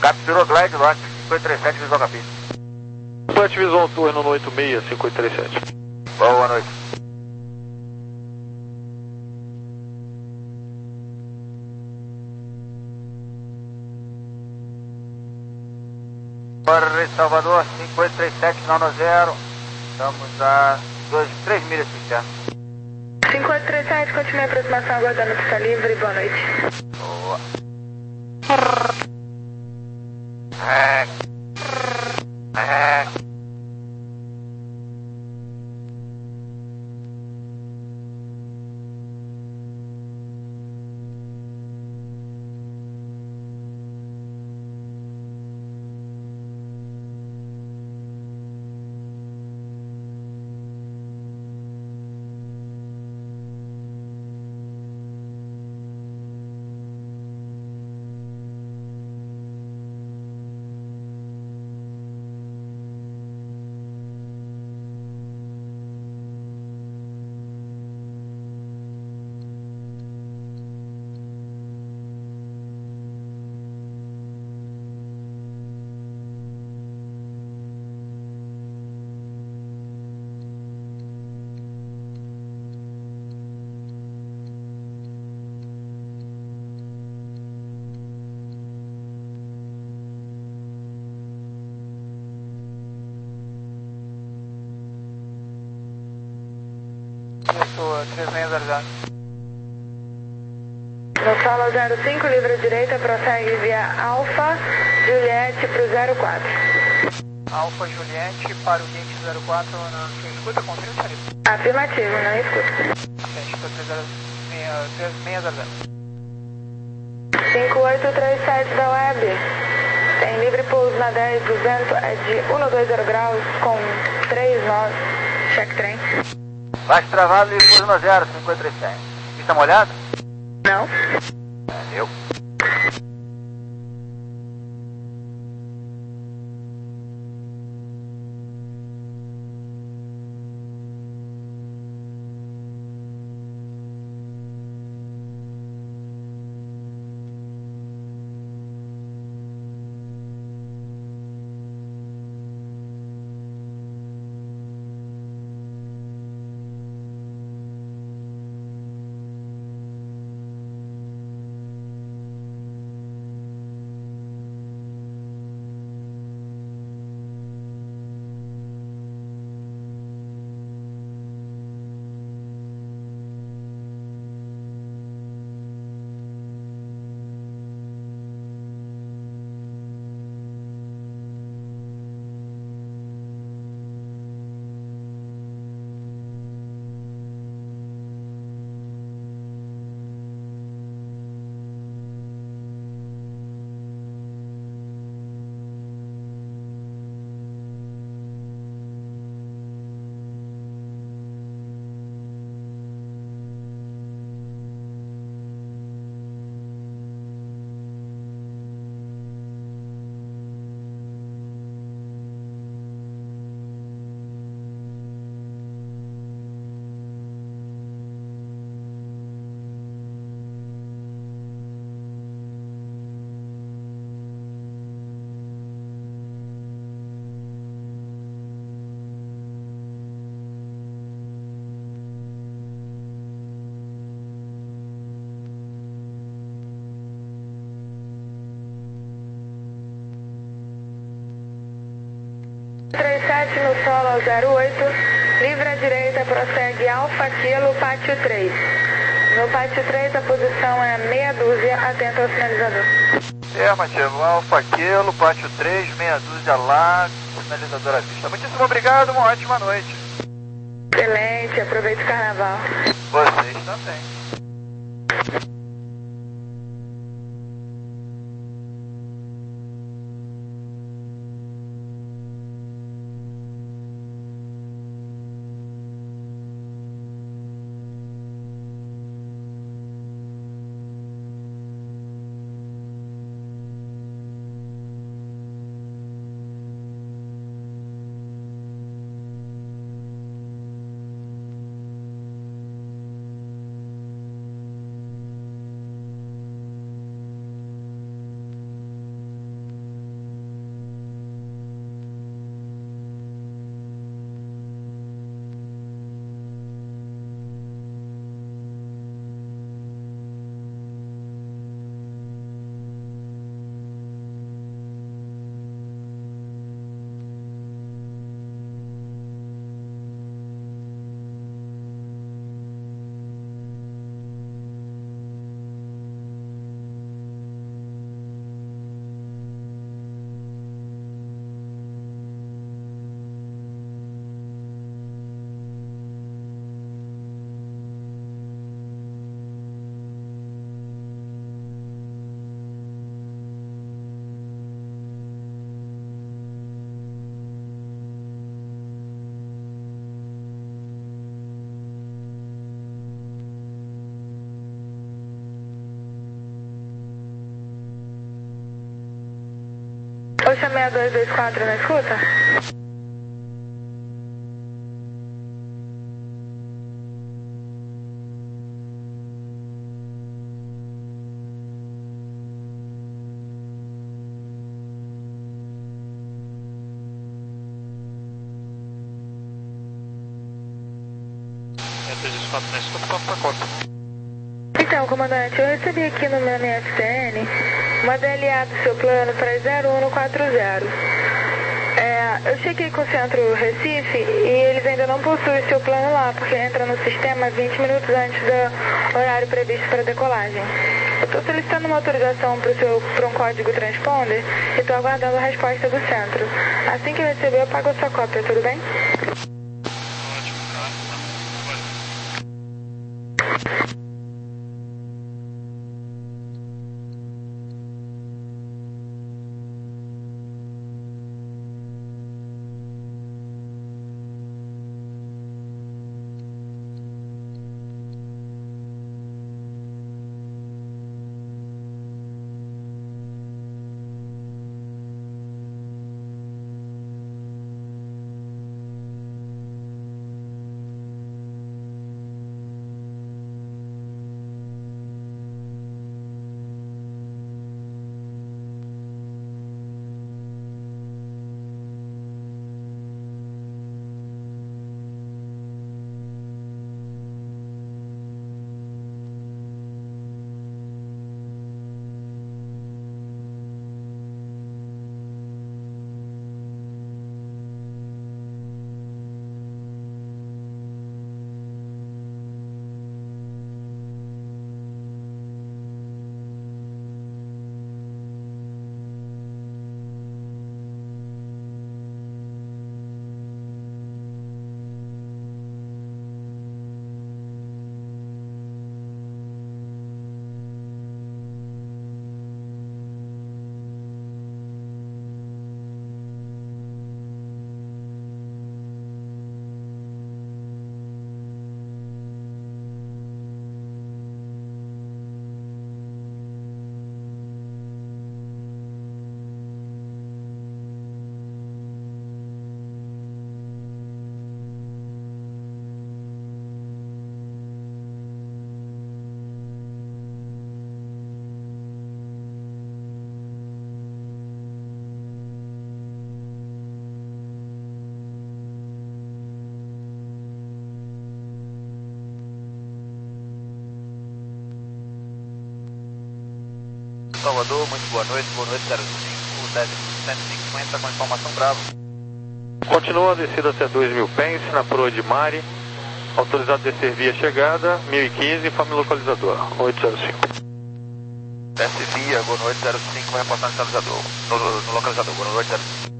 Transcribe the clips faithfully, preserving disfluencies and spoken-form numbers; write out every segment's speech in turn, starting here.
Capturou Glide Lock, cinco oito três sete, Visual Capim. Flat Visual Turno no oito seis, cinco oito três sete. Boa noite. Para Salvador, cinco oito três sete, nono zero. Estamos a dois, três milhas de inferno. cinco oito três sete, continue a aproximação aguardando pista livre. Boa noite. Boa. É. É. três seis zero zero. No solo zero cinco, livre à direita, prossegue via Alfa Juliette para o zero quatro. Alfa Juliette para o gate zero quatro, não, você escuta? Confirma, senhorita? Afirmativo, não escuta. Ok, escuta três seis zero zero. cinco oito três sete da Web. Tem livre pouso na dez duzentos, é de cento e vinte graus com três nós. Check trem. Baixo travado e pouso no zero, cinco oito três sete. Pista molhada? Não. É, eu. três sete no solo zero oito, livre à direita, prossegue Alfa Kilo, pátio três. No pátio três a posição é meia dúzia, atento ao sinalizador. Afirmativo, Alfa Kilo, pátio três, meia dúzia lá, sinalizador à vista. Muitíssimo obrigado, uma ótima noite. Excelente, aproveite o carnaval. Vocês também. deixa seis dois dois quatro na escuta. seis dois quatro na escuta, papo pra Copa. Então, comandante, eu recebi aqui no meu M S T N uma D L A do seu plano para zero um quatro zero. É, eu chequei com o centro Recife e eles ainda não possuem seu plano lá, porque entra no sistema vinte minutos antes do horário previsto para decolagem. Eu estou solicitando uma autorização para um código transponder e estou aguardando a resposta do centro. Assim que eu receber, eu pago a sua cópia, tudo bem? Salvador, muito boa noite, boa noite, zero cinco, décimo cento e cinquenta com informação Bravo. Continua a descida até dois mil pence na proa de Mari. Autorizado a descer via chegada, mil e quinze, informe localizador, oito zero cinco. Desce via, boa noite, zero cinco, vai reportar no localizador, no, no localizador, boa noite, zero cinco.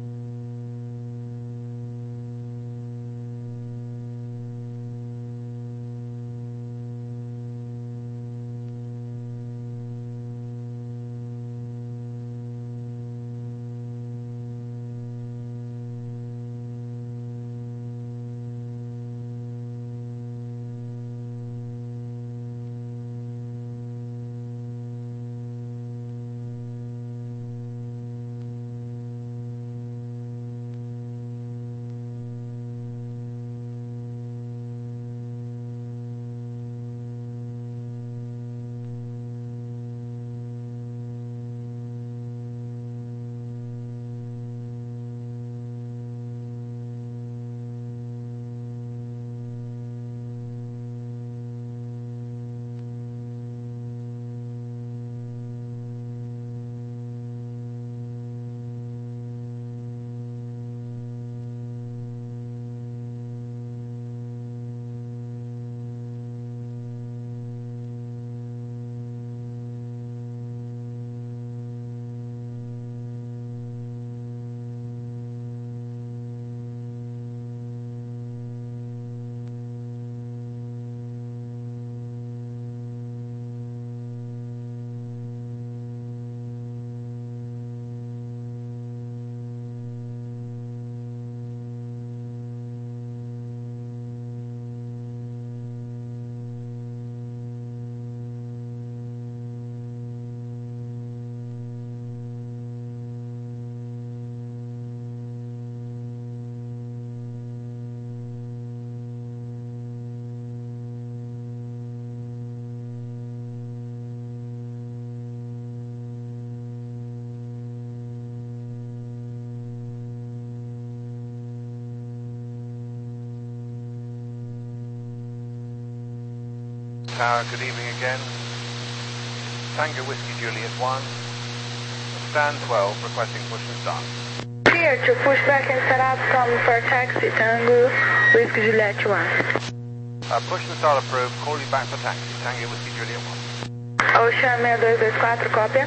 Tower, good evening again. Tango Whiskey Juliet one. Stand twelve, requesting push and start. Here to push back and set up, come for taxi, Tango Whiskey Juliet one. Uh, push and start approved, call you back for taxi, Tango Whiskey Juliet one. Ocean seis dois dois quatro, cópia.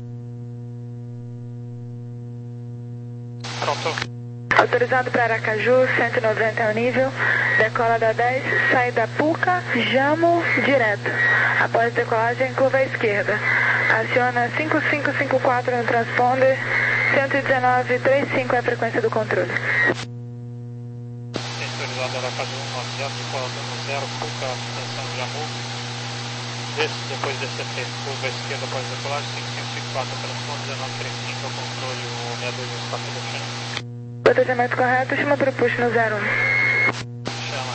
Pronto. Autorizado para Aracaju, cento e noventa é o nível. Decola da dez, sai da Puca, Jamo, direto. Após decolagem, curva à esquerda. Aciona cinco cinco cinco quatro no transponder, cento e dezenove vírgula trinta e cinco é a frequência do controle. Autorizado Aracaju, nove zero, decola dando zero, Puca, atenção Jamo. Desce, depois desse efeito, curva à esquerda após decolagem, cinco cinco cinco quatro, transponder, dezenove trinta e cinco é o controle, o seis dois dois quatro do chão. Protegimento correto, chama para o push no zero um. Chama.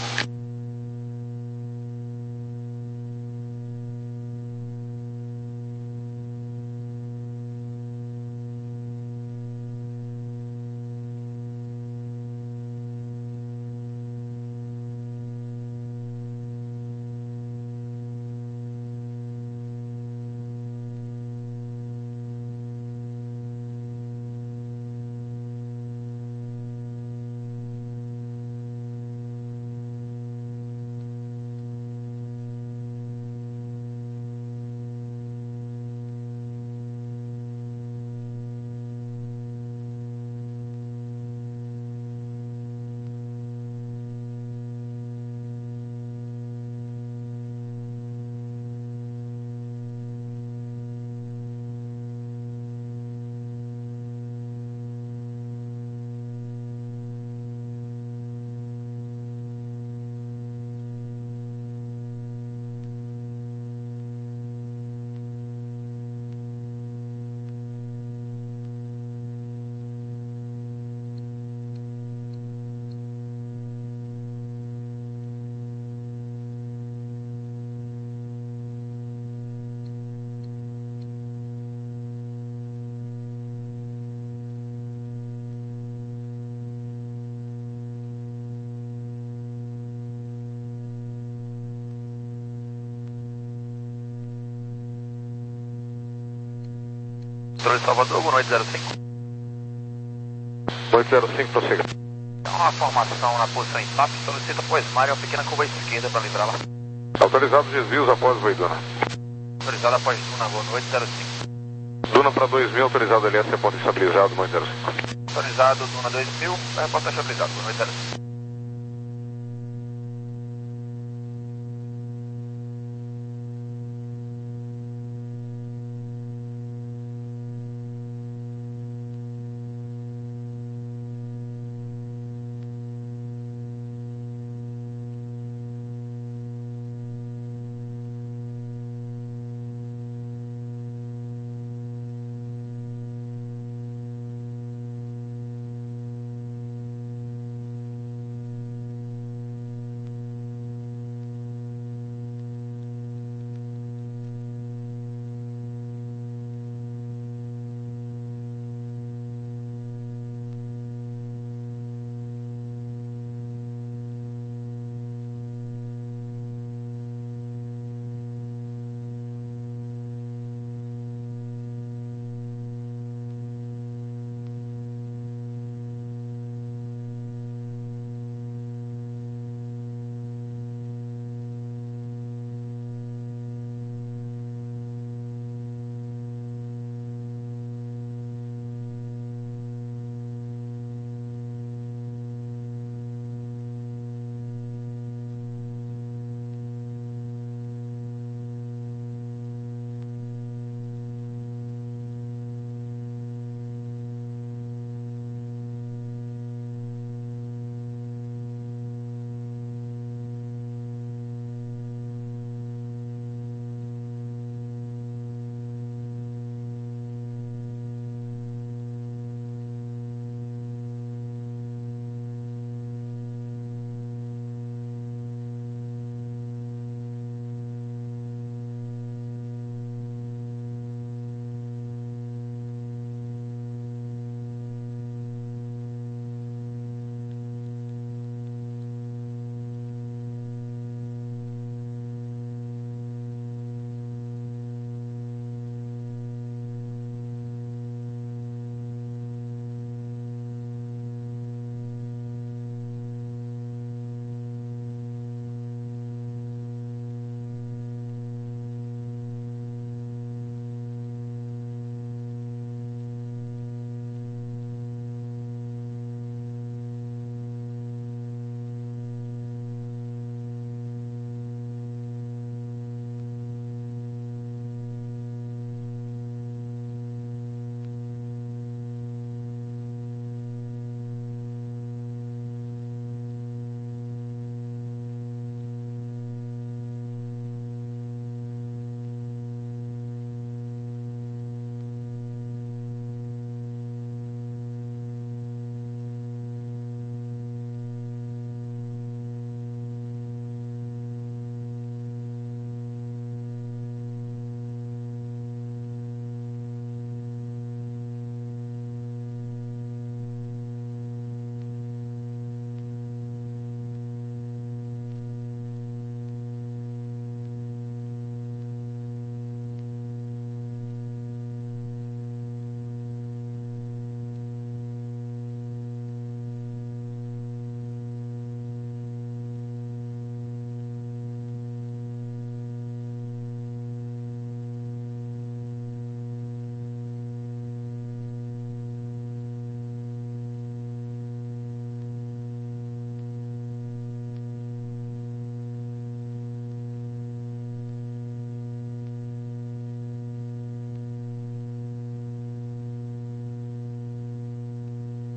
Controle Salvador, boa noite, zero cinco. oito zero cinco, prossiga. Uma formação na posição em P A P, solicita após Mário uma pequena curva à esquerda para livrá-la. Autorizados desvios após Voiduna. Autorizado após Duna, boa noite, zero cinco. Duna para dois mil, autorizado L S, reporte estabilizado, boa noite, zero cinco. Autorizado Duna dois mil, reporte estabilizado, boa noite, zero cinco.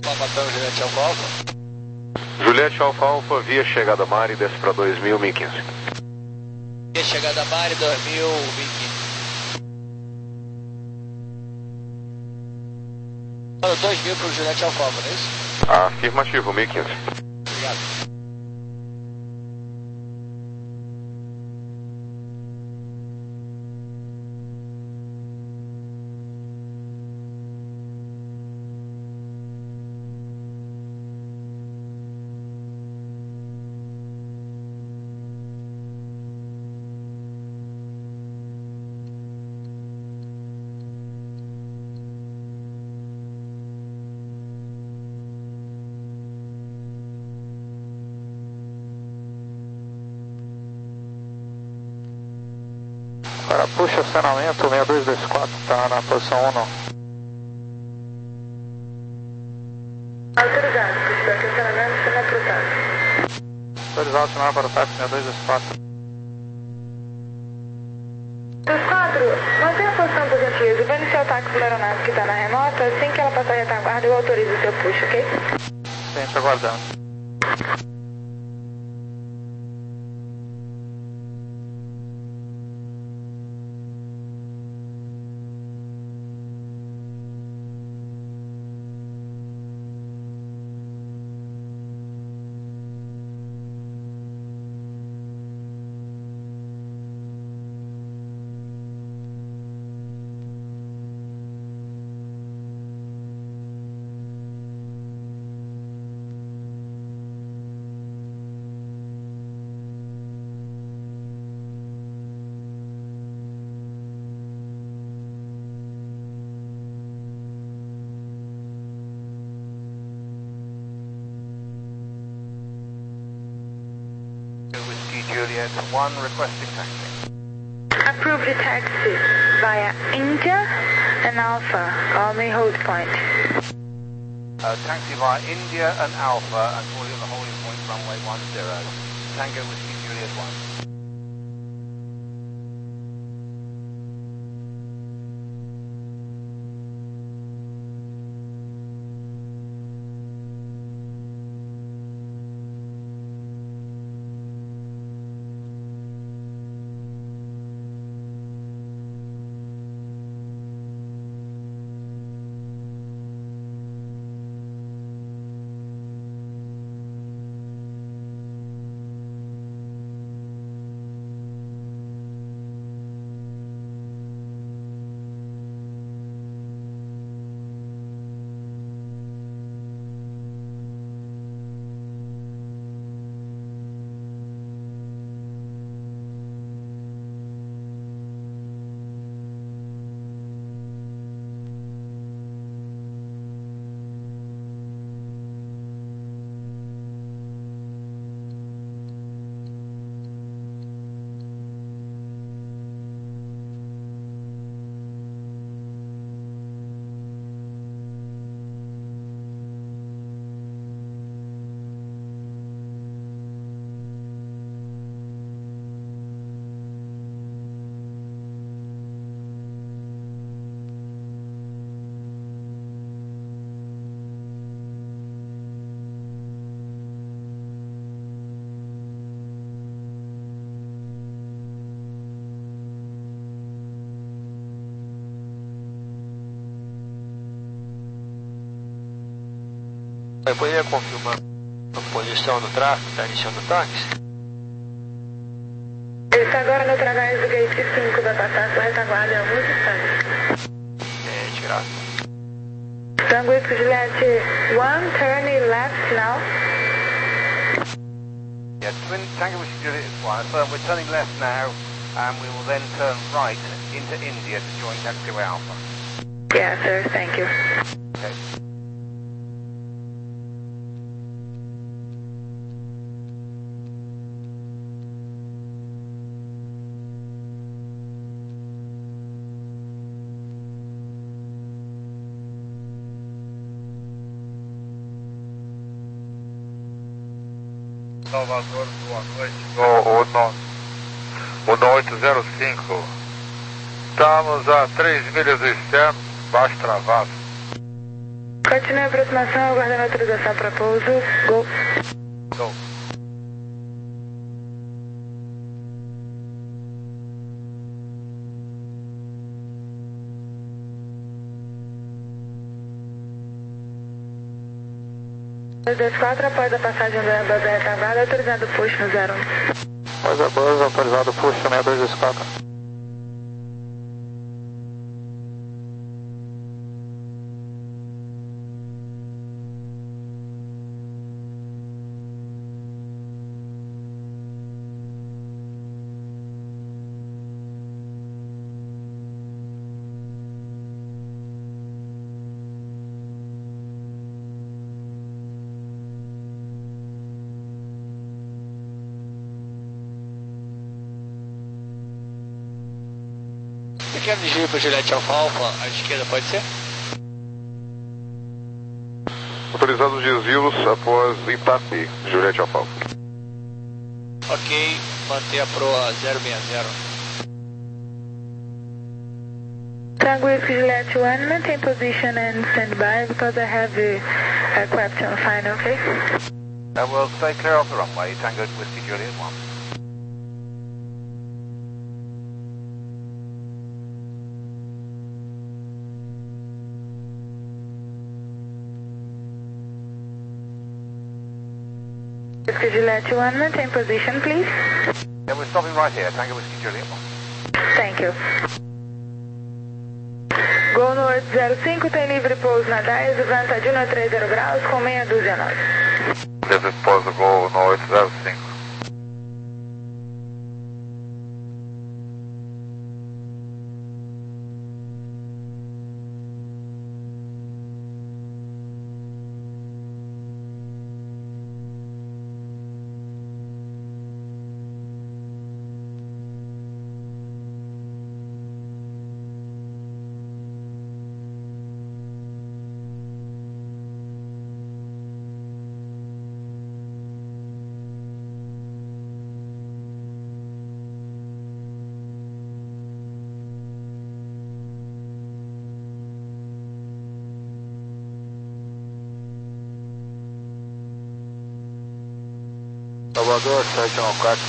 Pabatão, Juliette Alfa Alfa. Juliette Alfa Alfa, via chegada Mari, desce para dois mil, mil e quinze. Via chegada Mari, dois mil, mil e quinze. dois mil para o Juliette Alfa Alfa, não é isso? Afirmativo, mil e quinze. Obrigado. Agora puxa o acionamento, seis dois dois quatro, está na posição um, não. Autorizado, puxa o acionamento, acionar para o táxi. Autorizado, acionar para o táxi, seis dois dois quatro. dois quatro, mantenha a posição, por gentileza. Vou iniciar o táxi da aeronave que está na remota. Assim que ela passar a retaguarda, eu autorizo o seu push, ok? Sim, te aguardando. Juliet one requesting taxi. Approved taxi via India and Alpha. Call me hold point. Uh, taxi via India and Alpha and call you at the holding point runway one zero. Tango Whiskey Juliet one. Poderia confirmar a posição do tráfego, está iniciando o táxi? Ele está agora no través do gate cinco, vai passar a sua retaguarda em alguns instantes. É, tirado. Tango Whiskey Juliet one, turn left now. Yeah, twin Tango Whiskey Juliet one, so we're turning left now and we will then turn right into India to join taxiway Alpha. Yeah, sir, thank you. Okay. Salvador, boa noite. O, o, no, o no oito zero cinco. Estamos a três milhas do externo, baixo travado. Continue a aproximação, aguardando autorização para pouso. Go. Go. dois dois quatro, após a passagem da base retardada, autorizado o push no zero um. Após a base, autorizado o push no seis dois dois quatro. Pequeno desvio para Juliette Alfa Alfa, à esquerda, pode ser? Autorizados desvios após Itapi, Juliette Alfa Alfa. Ok, manter a proa zero seis zero. Tango Whiskey Juliet one, maintain position and stand by because I have the aircraft on fine, okay? I will stay clear of the runway, Tango Whiskey Juliet one. Whiskey Juliet one, maintain position, please. Yeah, we're stopping right here, Tango Whiskey Juliet one. Thank you. Gol no oito zero cinco, tem livre pouso na D A I S, vanta de um a trinta graus com meia dúzia nove. Livre pouso Gol no oito zero cinco. Salvador, sete um quatro.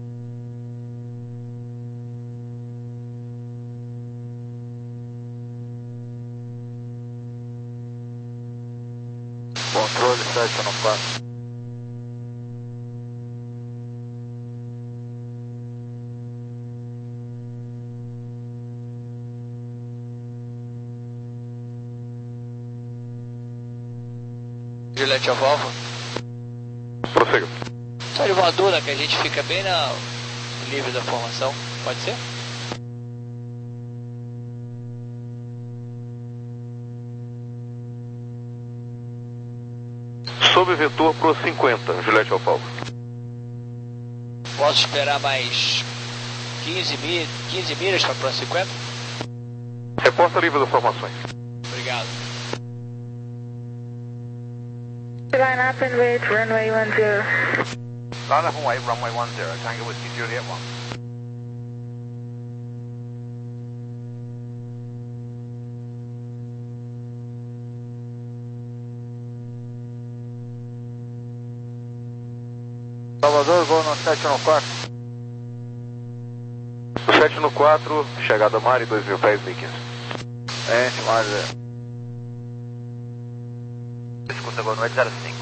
Controle sete um quatro. Juliette Alfa Alfa. Prossiga. Só de voadora que a gente fica bem na livre da formação, pode ser? Sob vetor pro cinquenta, Juliette Alfa Alfa. Posso esperar mais quinze, mil, quinze milhas para Pro cinquenta? Reporta livre das formações. Obrigado. Line up and wait, runway one zero. Line up and wait, runway one zero, Tango Whiskey Juliet one. Salvador, voo no sete um quatro. sete no quatro, chegada Mari, dois mil pés, mil e quinze. Ente, Mari. Escuta agora no oito zero cinco.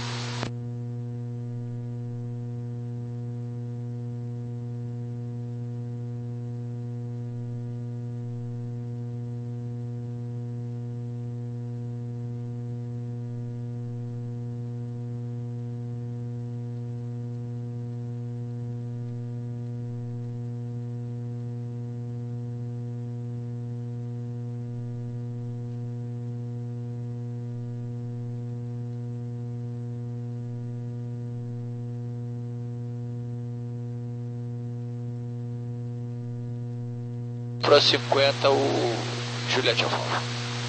Pro cinquenta, o Juliette Alfa Alfa.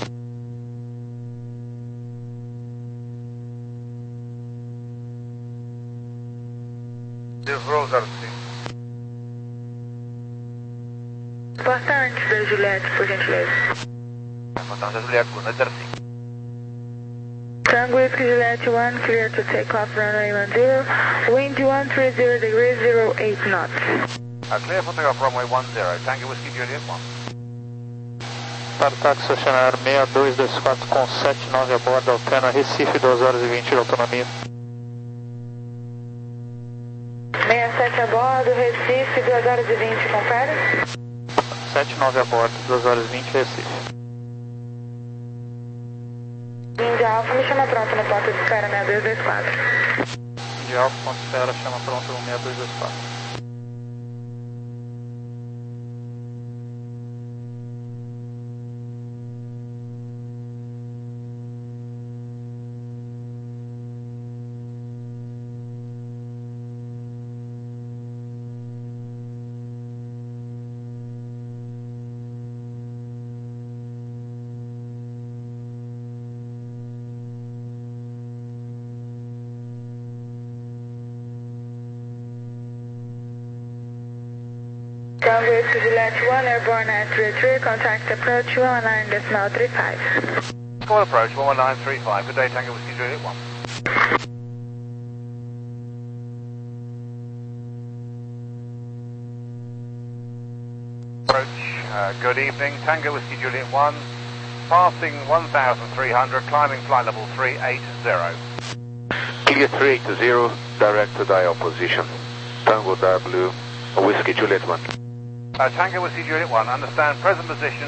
Desvoo zero cinco. Importante da Juliette, por gentileza. Importante da Juliet, no oito zero cinco. Tango Whiskey Juliet one, clear to take off runway one zero, wind one three zero degrees, zero eight knots. Uh, clear for takeoff runway one zero, Tango Whiskey Juliet one. Para o táxi Oceanário seis dois dois quatro com sete nove a bordo, alterna Recife, duas horas e vinte de autonomia. sessenta e sete a bordo, Recife, duas horas e vinte, confere? sete nove a bordo, duas horas e vinte, Recife. Índia Alfa, me chama pronto no ponto de espera seis dois dois quatro. Índia Alfa, ponto de espera, chama pronto no seis dois dois quatro. Tango Whiskey Juliet one, airborne nine three three, contact approach one one nine decimal three five. Call approach one one nine three five, good day Tango Whiskey Juliet one. Approach, uh, good evening, Tango Whiskey Juliet one, passing one thousand three hundred, climbing flight level three eighty. Clear three eighty, direct to dial position. Tango W, Whiskey Juliet one. Uh, Tango Whiskey Juliet one, understand present position